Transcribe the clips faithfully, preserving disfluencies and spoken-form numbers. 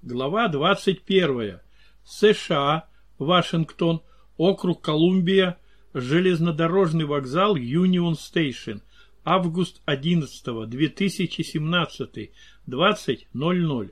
Глава двадцать первая. США, Вашингтон, округ Колумбия, железнодорожный вокзал Юнион Стейшн. Август одиннадцатого, две тысячи семнадцатый, двадцать ноль ноль.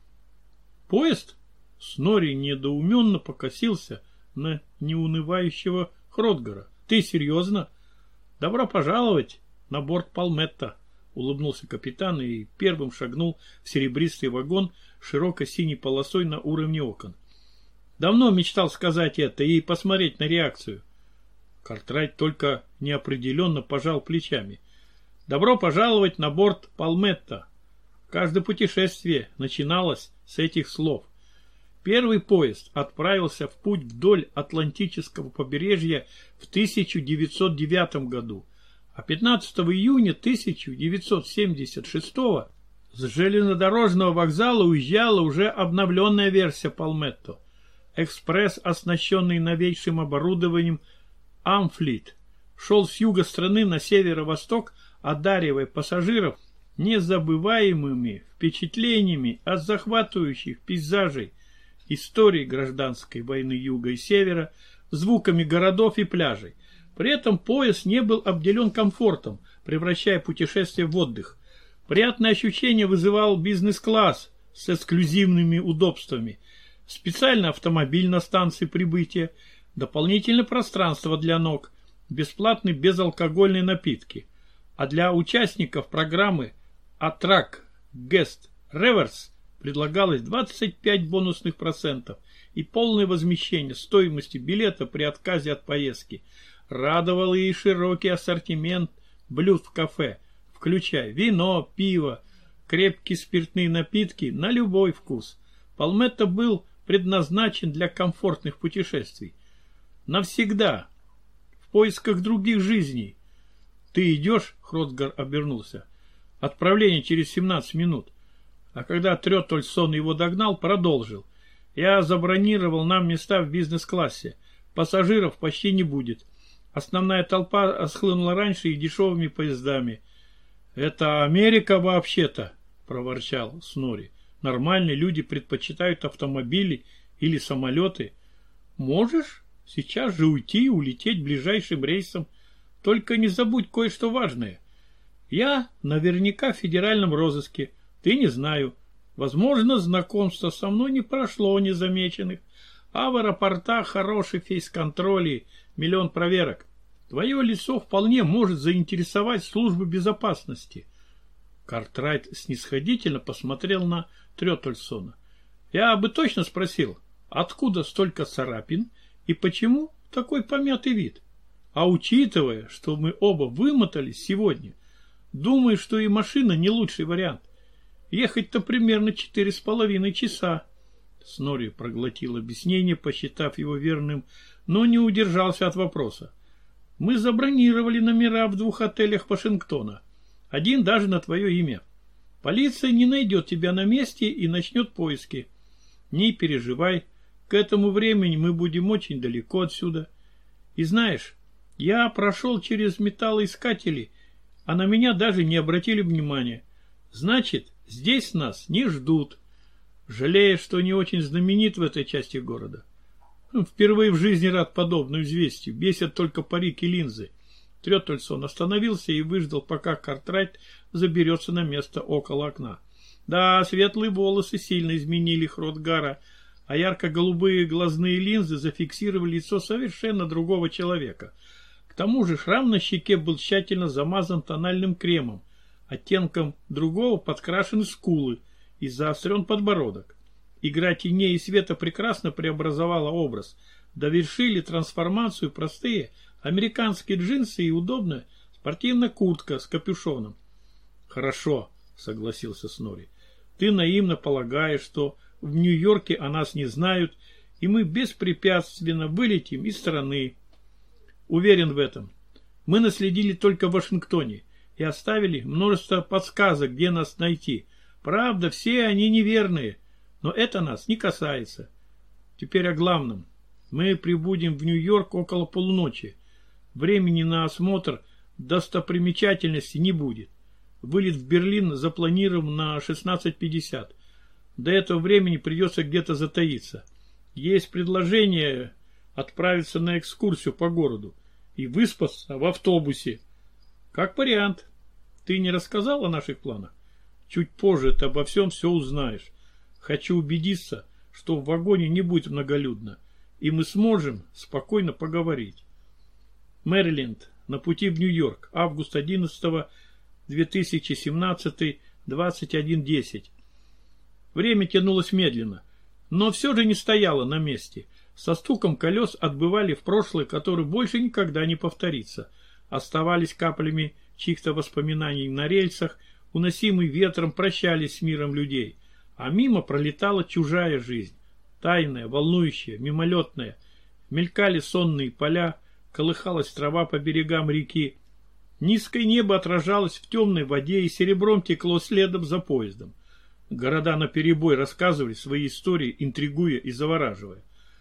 Поезд? Снори недоуменно покосился на неунывающего Хротгара. Ты серьезно? Добро пожаловать на борт Палметта, улыбнулся капитан и первым шагнул в серебристый вагон широкой синей полосой на уровне окон. Давно мечтал сказать это и посмотреть на реакцию. Картрайт только неопределенно пожал плечами. Добро пожаловать на борт Палметта. Каждое путешествие начиналось с этих слов. Первый поезд отправился в путь вдоль Атлантического побережья в тысяча девятьсот девятом году, а пятнадцатого июня тысяча девятьсот семьдесят шестого с железнодорожного вокзала уезжала уже обновленная версия Палметто. Экспресс, оснащенный новейшим оборудованием Амфлит, шел с юга страны на северо-восток, одаривая пассажиров незабываемыми впечатлениями от захватывающих пейзажей, истории гражданской войны юга и севера, звуками городов и пляжей. При этом поезд не был обделен комфортом, превращая путешествие в отдых. Приятное ощущение вызывал бизнес-класс с эксклюзивными удобствами, специальный автомобиль на станции прибытия, дополнительное пространство для ног, бесплатные безалкогольные напитки. А для участников программы Attract Guest Reverse предлагалось двадцать пять бонусных процентов и полное возмещение стоимости билета при отказе от поездки. Радовал и широкий ассортимент блюд в кафе, включая вино, пиво, крепкие спиртные напитки на любой вкус. Палметто был предназначен для комфортных путешествий. Навсегда. В поисках других жизней. Ты идешь? Хротгар обернулся. Отправление через семнадцать минут. А когда Трётольсон его догнал, продолжил. Я забронировал нам места в бизнес-классе. Пассажиров почти не будет. Основная толпа схлынула раньше и дешевыми поездами. Это Америка вообще-то, проворчал Снори. Нормальные люди предпочитают автомобили или самолеты. Можешь сейчас же уйти и улететь ближайшим рейсом. Только не забудь кое-что важное. Я наверняка в федеральном розыске. Ты не знаю. Возможно, знакомство со мной не прошло незамеченных. А в аэропортах хороший фейс-контроль и миллион проверок. Твое лицо вполне может заинтересовать службу безопасности. Картрайт снисходительно посмотрел на Трётольсона. Я бы точно спросил, откуда столько царапин и почему такой помятый вид? А учитывая, что мы оба вымотались сегодня, думаю, что и машина не лучший вариант. Ехать-то примерно четыре с половиной часа. Снори проглотил объяснение, посчитав его верным, но не удержался от вопроса. Мы забронировали номера в двух отелях Вашингтона. Один даже на твое имя. Полиция не найдет тебя на месте и начнет поиски. Не переживай, к этому времени мы будем очень далеко отсюда. И знаешь, я прошел через металлоискатели, а на меня даже не обратили внимания. Значит, здесь нас не ждут. Жалею, что не очень знаменит в этой части города. Впервые в жизни рад подобному известию. Бесят только парик и линзы. Трётольсон остановился и выждал, пока Картрайт заберется на место около окна. Да, светлые волосы сильно изменили Хротгара, а ярко-голубые глазные линзы зафиксировали лицо совершенно другого человека. К тому же шрам на щеке был тщательно замазан тональным кремом, оттенком другого подкрашены скулы и заострен подбородок. Игра теней и света прекрасно преобразовала образ. Довершили трансформацию простые американские джинсы и удобная спортивная куртка с капюшоном. Хорошо, согласился Снори. Ты наивно полагаешь, что в Нью-Йорке о нас не знают, и мы беспрепятственно вылетим из страны. Уверен в этом. Мы наследили только в Вашингтоне и оставили множество подсказок, где нас найти. Правда, все они неверные, но это нас не касается. Теперь о главном. Мы прибудем в Нью-Йорк около полуночи. Времени на осмотр достопримечательностей не будет. Вылет в Берлин запланирован на шестнадцать пятьдесят. До этого времени придется где-то затаиться. Есть предложение отправиться на экскурсию по городу и выспаться в автобусе. Как вариант. Ты не рассказал о наших планах? Чуть позже ты обо всем все узнаешь. Хочу убедиться, что в вагоне не будет многолюдно, и мы сможем спокойно поговорить. Мэриленд, на пути в Нью-Йорк, август одиннадцатого две тысячи семнадцатый, двадцать один десять. Время тянулось медленно, но все же не стояло на месте. Со стуком колес отбывали в прошлое, которое больше никогда не повторится. Оставались каплями чьих-то воспоминаний на рельсах, уносимый ветром, прощались с миром людей. А мимо пролетала чужая жизнь, тайная, волнующая, мимолетная. Мелькали сонные поля, колыхалась трава по берегам реки. Низкое небо отражалось в темной воде и серебром текло следом за поездом. Города наперебой рассказывали свои истории, интригуя и завораживая.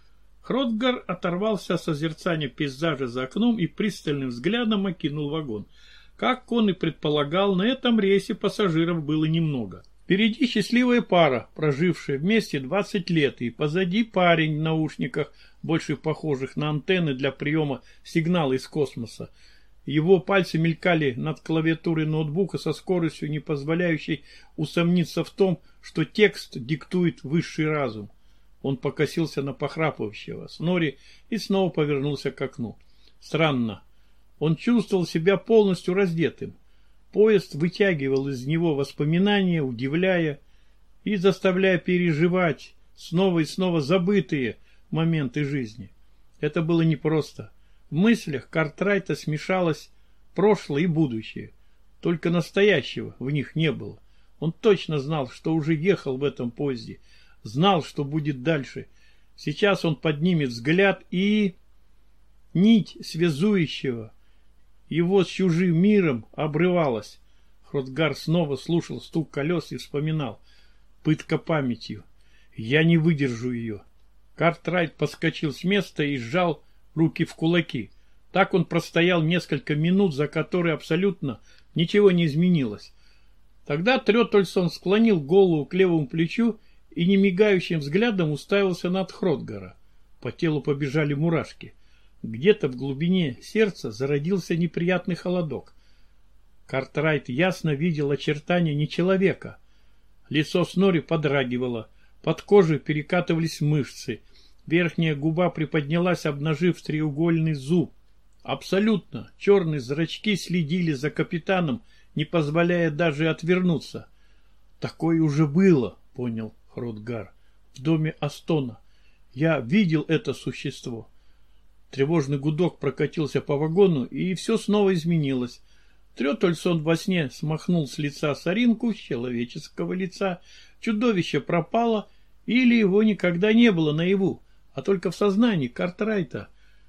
Хротгар оторвался от созерцания пейзажа за окном и пристальным взглядом окинул вагон. Как он и предполагал, на этом рейсе пассажиров было немного. Впереди счастливая пара, прожившая вместе двадцать лет, и позади парень в наушниках, больше похожих на антенны для приема сигнала из космоса. Его пальцы мелькали над клавиатурой ноутбука со скоростью, не позволяющей усомниться в том, что текст диктует высший разум. Он покосился на похрапывающего Снори и снова повернулся к окну. Странно. Он чувствовал себя полностью раздетым. Поезд вытягивал из него воспоминания, удивляя и заставляя переживать снова и снова забытые моменты жизни. Это было непросто. В мыслях Картрайта смешалось прошлое и будущее. Только настоящего в них не было. Он точно знал, что уже ехал в этом поезде. Знал, что будет дальше. Сейчас он поднимет взгляд и... Нить связующего его с чужим миром обрывалась. Хротгар снова слушал стук колес и вспоминал. Пытка памятью. Я не выдержу ее. Картрайт подскочил с места и сжал руки в кулаки. Так он простоял несколько минут, за которые абсолютно ничего не изменилось. Тогда Трётольсон склонил голову к левому плечу и немигающим взглядом уставился над Хротгара. По телу побежали мурашки. Где-то в глубине сердца зародился неприятный холодок. Картрайт ясно видел очертания не человека. Лицо Снори подрагивало, под кожей перекатывались мышцы. Верхняя губа приподнялась, обнажив треугольный зуб. Абсолютно черные зрачки следили за капитаном, не позволяя даже отвернуться. Такое уже было, понял Хротгар, в доме Астона. Я видел это существо. Тревожный гудок прокатился по вагону, и все снова изменилось. Трётольсон во сне смахнул с лица соринку с человеческого лица. Чудовище пропало, или его никогда не было наяву, а только в сознании Картрайта.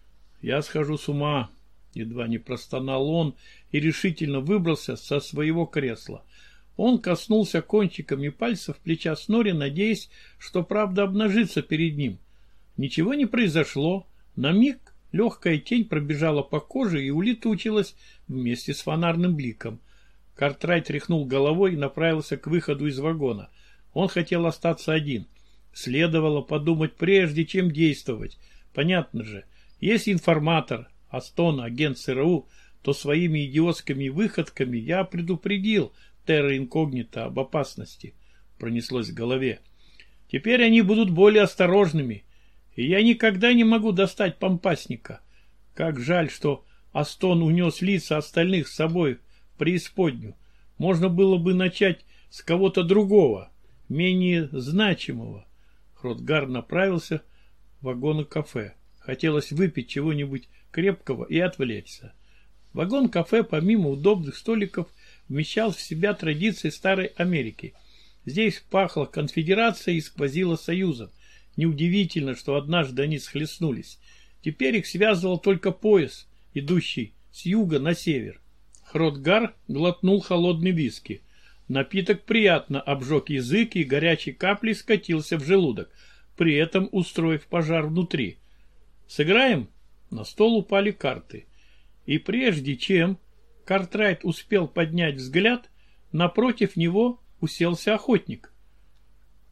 Я схожу с ума, едва не простонал он и решительно выбрался со своего кресла. Он коснулся кончиками пальцев плеча Снори, надеясь, что правда обнажится перед ним. Ничего не произошло. На миг легкая тень пробежала по коже и улетучилась вместе с фонарным бликом. Картрайт тряхнул головой и направился к выходу из вагона. Он хотел остаться один. Следовало подумать прежде, чем действовать. Понятно же, если информатор, Астон, агент ЦРУ, то своими идиотскими выходками я предупредил Терра Инкогнита об опасности. Пронеслось в голове. Теперь они будут более осторожными. И я никогда не могу достать помпасника. Как жаль, что Астон унес лица остальных с собой в преисподнюю. Можно было бы начать с кого-то другого, менее значимого. Хротгар направился в вагон-кафе. Хотелось выпить чего-нибудь крепкого и отвлечься. Вагон-кафе, помимо удобных столиков, вмещал в себя традиции старой Америки. Здесь пахло конфедерацией и сквозило союзом. Неудивительно, что однажды они схлестнулись. Теперь их связывал только пояс, идущий с юга на север. Хротгар глотнул холодный виски. Напиток приятно обжег язык и горячей каплей скатился в желудок, при этом устроив пожар внутри. «Сыграем?» На стол упали карты. И прежде чем Картрайт успел поднять взгляд, напротив него уселся охотник.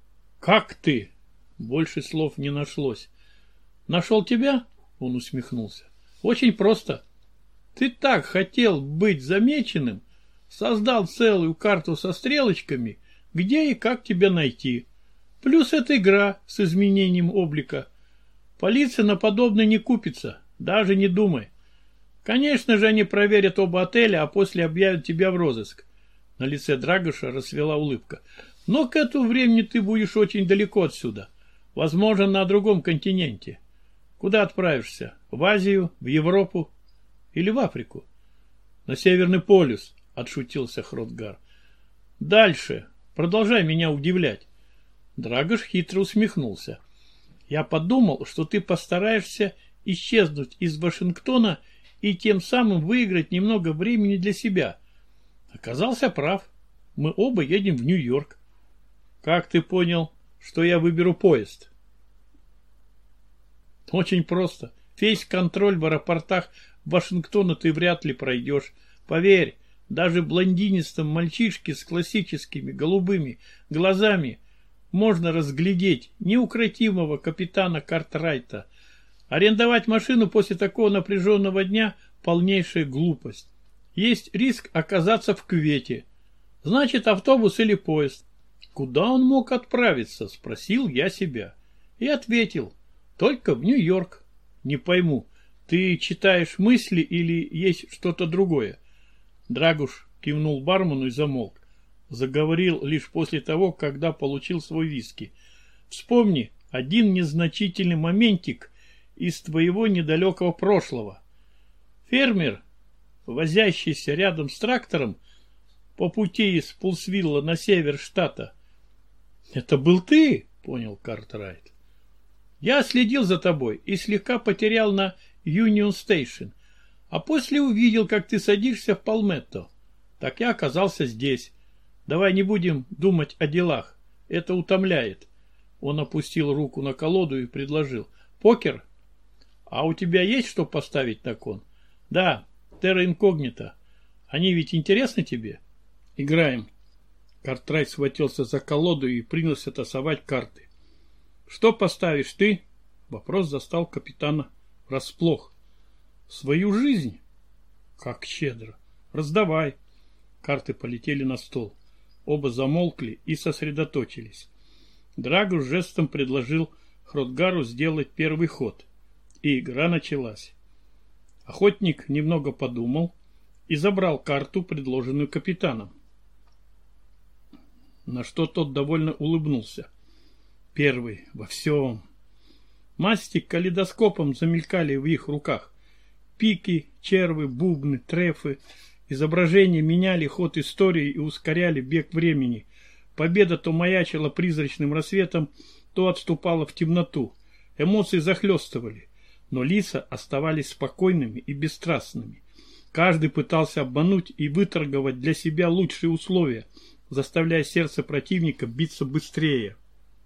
Как ты? Больше слов не нашлось. Нашел тебя? Он усмехнулся. Очень просто. Ты так хотел быть замеченным, создал целую карту со стрелочками, где и как тебя найти. Плюс эта игра с изменением облика. Полиция на подобное не купится, даже не думай. Конечно же, они проверят оба отеля, а после объявят тебя в розыск. На лице Драгоша расцвела улыбка. Но к этому времени ты будешь очень далеко отсюда. Возможно, на другом континенте. Куда отправишься? В Азию, в Европу или в Африку? На Северный полюс, отшутился Хротгар. Дальше. Продолжай меня удивлять. Драгош хитро усмехнулся. Я подумал, что ты постараешься исчезнуть из Вашингтона и тем самым выиграть немного времени для себя. Оказался прав. Мы оба едем в Нью-Йорк. Как ты понял, что я выберу поезд? Очень просто. Весь контроль в аэропортах Вашингтона ты вряд ли пройдешь. Поверь, даже блондинистом мальчишке с классическими голубыми глазами можно разглядеть неукротимого капитана Картрайта. Арендовать машину после такого напряженного дня – полнейшая глупость. Есть риск оказаться в кювете. Значит, автобус или поезд. Куда он мог отправиться, спросил я себя. И ответил, только в Нью-Йорк. Не пойму, ты читаешь мысли или есть что-то другое? Драгуш кивнул бармену и замолк. Заговорил лишь после того, когда получил свой виски. Вспомни один незначительный моментик из твоего недалекого прошлого. Фермер, возящийся рядом с трактором по пути из Пулсвилла на север штата. Это был ты, понял Картрайт. Я следил за тобой и слегка потерял на Юнион Стейшн, а после увидел, как ты садишься в Палметто. Так я оказался здесь. Давай не будем думать о делах. Это утомляет. Он опустил руку на колоду и предложил. Покер? А у тебя есть что поставить на кон? Да, терра инкогнита. Они ведь интересны тебе? Играем. Картрайт схватился за колоду и принялся тасовать карты. Что поставишь ты? Вопрос застал капитана врасплох. Свою жизнь? Как щедро. Раздавай. Карты полетели на стол. Оба замолкли и сосредоточились. Драгуш жестом предложил Хротгару сделать первый ход. И игра началась. Охотник немного подумал и забрал карту, предложенную капитаном. На что тот довольно улыбнулся. Первый во всем. Масти калейдоскопом замелькали в их руках. Пики, червы, бубны, трефы. Изображения меняли ход истории и ускоряли бег времени. Победа то маячила призрачным рассветом, то отступала в темноту. Эмоции захлестывали, но лица оставались спокойными и бесстрастными. Каждый пытался обмануть и выторговать для себя лучшие условия, заставляя сердце противника биться быстрее.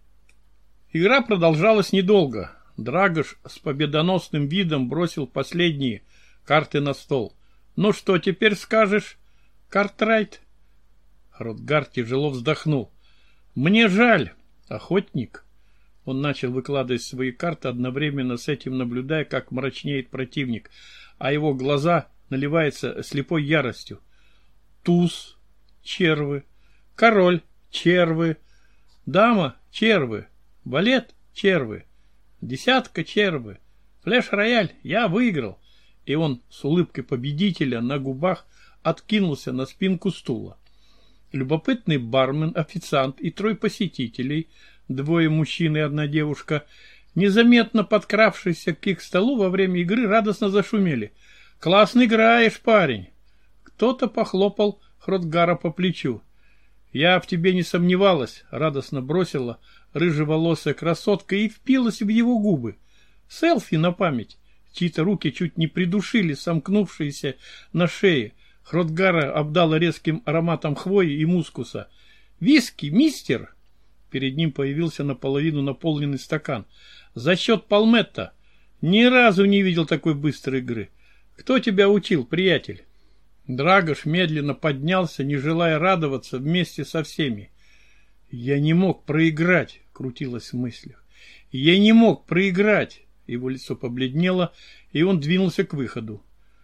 Игра продолжалась недолго. Драгош с победоносным видом бросил последние карты на стол. «Ну что теперь скажешь, Картрайт?» Хротгар тяжело вздохнул. «Мне жаль, охотник». Он начал выкладывать свои карты, одновременно с этим наблюдая, как мрачнеет противник, а его глаза наливаются слепой яростью. Туз, червы, король, червы, дама, червы, валет, червы, десятка, червы, флеш-рояль, я выиграл. И он с улыбкой победителя на губах откинулся на спинку стула. Любопытный бармен, официант и трое посетителей, двое мужчин и одна девушка, незаметно подкравшиеся к их столу во время игры, радостно зашумели. «Классно играешь, парень!» Кто-то похлопал Хротгара по плечу. «Я в тебе не сомневалась», — радостно бросила рыжеволосая красотка и впилась в его губы. «Селфи на память». Чьи-то руки чуть не придушили сомкнувшиеся на шее. Хротгара обдала резким ароматом хвои и мускуса. «Виски, мистер!» Перед ним появился наполовину наполненный стакан. «За счет Палметто. Ни разу не видел такой быстрой игры. Кто тебя учил, приятель?» Драгош медленно поднялся, не желая радоваться вместе со всеми. «Я не мог проиграть. крутилось в мыслях. Я не мог проиграть. Его лицо побледнело, и он двинулся к выходу.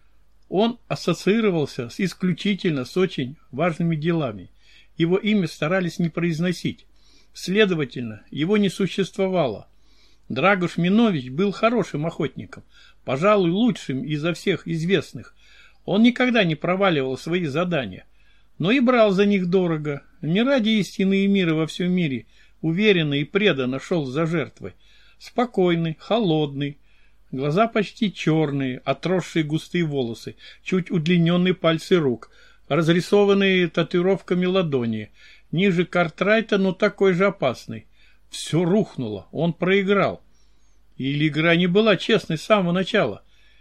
Он ассоциировался с исключительно с очень важными делами. Его имя старались не произносить. Следовательно, его не существовало. Драгош Минович был хорошим охотником, пожалуй, лучшим изо всех известных. Он никогда не проваливал свои задания, но и брал за них дорого. Не ради истины и мира во всем мире, уверенно и преданно шел за жертвой. Спокойный, холодный, глаза почти черные, отросшие густые волосы, чуть удлиненные пальцы рук, разрисованные татуировками ладони, ниже Картрайта, но такой же опасный. Все рухнуло, он проиграл. Или игра не была честной с самого начала,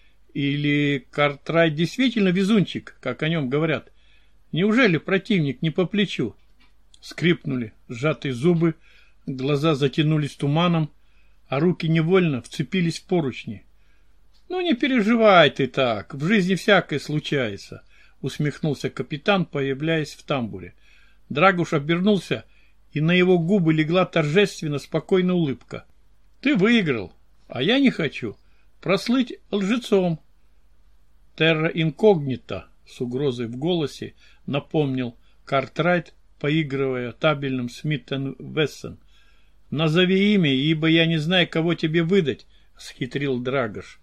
или Картрайт действительно везунчик, как о нем говорят. Неужели противник не по плечу? Скрипнули сжатые зубы, глаза затянулись туманом, а руки невольно вцепились в поручни. «Ну не переживай ты так, в жизни всякое случается», — усмехнулся капитан, появляясь в тамбуре. Драгуш обернулся, и на его губы легла торжественно спокойная улыбка. «Ты выиграл, а я не хочу прослыть лжецом». «Терра инкогнита», — с угрозой в голосе напомнил Картрайт, поигрывая табельным Смит энд Вессон. «Назови имя, ибо я не знаю, кого тебе выдать», — схитрил Драгош.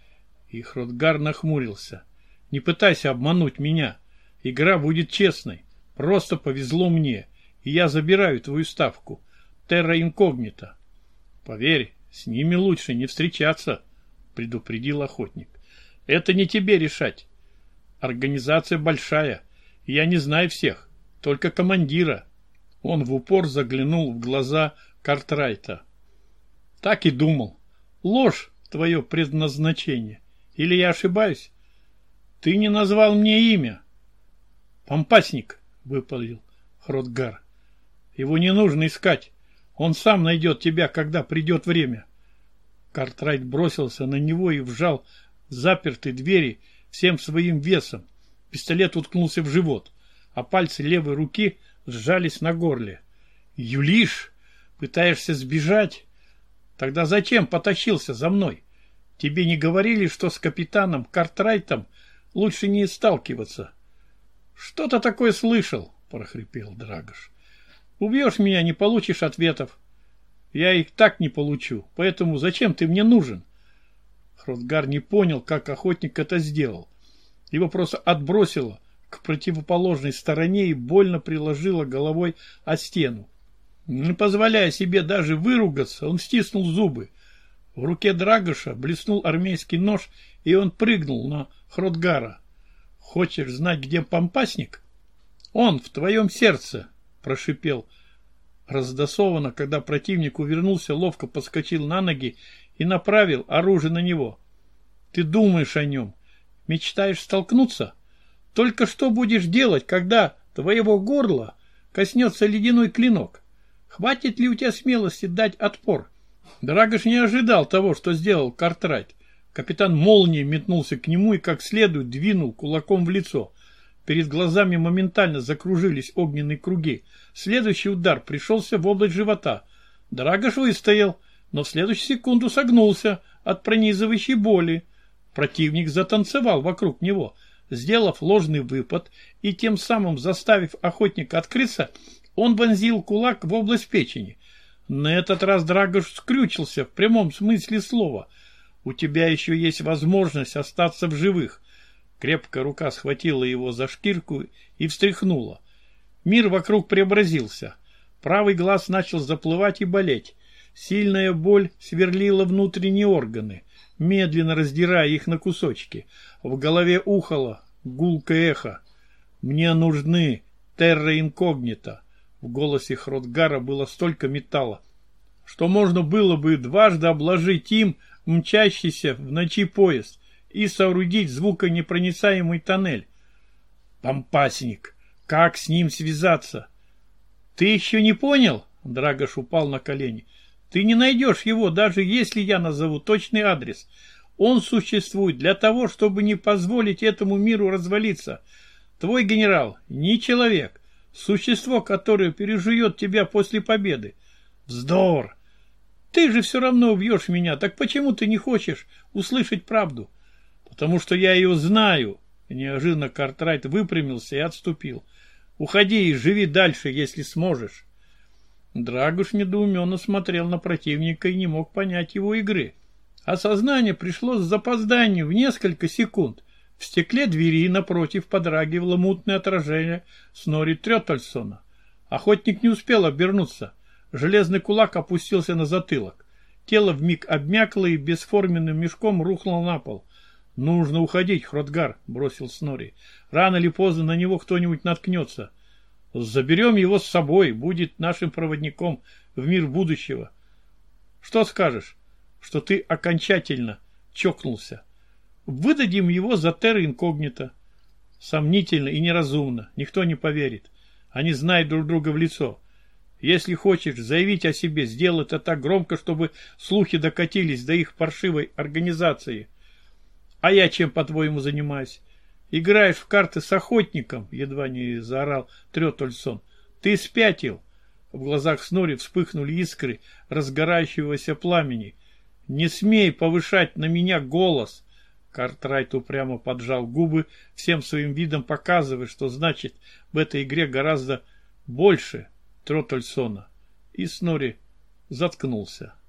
И Хротгар нахмурился. «Не пытайся обмануть меня. Игра будет честной. Просто повезло мне, и я забираю твою ставку. Терра инкогнита». «Поверь, с ними лучше не встречаться», — предупредил охотник. «Это не тебе решать. Организация большая, и я не знаю всех, только командира». Он в упор заглянул в глаза Картрайта. «Так и думал. Ложь — твое предназначение. Или я ошибаюсь? Ты не назвал мне имя». «Помпасник», — выпалил Хротгар. «Его не нужно искать. Он сам найдет тебя, когда придет время». Картрайт бросился на него и вжал в запертые двери всем своим весом. Пистолет уткнулся в живот, а пальцы левой руки сжались на горле. «Юлиш, пытаешься сбежать? Тогда зачем потащился за мной? Тебе не говорили, что с капитаном Картрайтом лучше не сталкиваться?» «Что-то такое слышал», — прохрипел Драгош. «Убьешь меня, не получишь ответов. Я их так не получу, поэтому зачем ты мне нужен?» Хротгар не понял, как охотник это сделал. Его просто отбросило к противоположной стороне и больно приложило головой о стену. Не позволяя себе даже выругаться, он стиснул зубы. В руке Драгоша блеснул армейский нож, и он прыгнул на Хротгара. «Хочешь знать, где помпасник?» «Он в твоем сердце», — прошипел раздосованно, когда противник увернулся, ловко подскочил на ноги и направил оружие на него. «Ты думаешь о нем? Мечтаешь столкнуться? Только что будешь делать, когда твоего горла коснется ледяной клинок? Хватит ли у тебя смелости дать отпор?» Драгош не ожидал того, что сделал Картрайт. Капитан молнией метнулся к нему и как следует двинул кулаком в лицо. Перед глазами моментально закружились огненные круги. Следующий удар пришелся в область живота. Драгош выстоял, но в следующую секунду согнулся от пронизывающей боли. Противник затанцевал вокруг него, сделав ложный выпад, и тем самым заставив охотника открыться, он вонзил кулак в область печени. На этот раз Драгош скрючился в прямом смысле слова. «У тебя еще есть возможность остаться в живых». Крепкая рука схватила его за шкирку и встряхнула. Мир вокруг преобразился. Правый глаз начал заплывать и болеть. Сильная боль сверлила внутренние органы, медленно раздирая их на кусочки. В голове ухало гулкое эхо. «Мне нужны терра инкогнита». В голосе Хротгара было столько металла, что можно было бы дважды обложить им мчащийся в ночи поезд и соорудить звуконепроницаемый тоннель. «Помпасник! Как с ним связаться?» «Ты еще не понял?» — Драгош упал на колени. «Ты не найдешь его, даже если я назову точный адрес. Он существует для того, чтобы не позволить этому миру развалиться. Твой генерал не человек, существо, которое пережует тебя после победы. В Вздор! Ты же все равно убьешь меня, так почему ты не хочешь услышать правду? Потому что я ее знаю. Неожиданно Картрайт выпрямился и отступил. Уходи и живи дальше, если сможешь. Драгуш недоуменно смотрел на противника и не мог понять его игры. Осознание пришло с запозданием в несколько секунд. В стекле двери напротив подрагивало мутное отражение Снорри Треттельсона. Охотник не успел обернуться. Железный кулак опустился на затылок. Тело вмиг обмякло и бесформенным мешком рухнуло на пол. — Нужно уходить, Хротгар, — бросил Снорри. — Рано или поздно на него кто-нибудь наткнется. Заберем его с собой, будет нашим проводником в мир будущего. Что скажешь, что ты окончательно чокнулся? Выдадим его за терра инкогнито. Сомнительно и неразумно, никто не поверит. Они знают друг друга в лицо. Если хочешь заявить о себе, сделай это так громко, чтобы слухи докатились до их паршивой организации. А я чем, по-твоему, занимаюсь? Играешь в карты с охотником, едва не заорал Треттельсон. Ты спятил. В глазах Снорри вспыхнули искры разгорающегося пламени. Не смей повышать на меня голос. Картрайт упрямо поджал губы, всем своим видом показывая, что значит в этой игре гораздо больше Треттельсона. И Снорри заткнулся.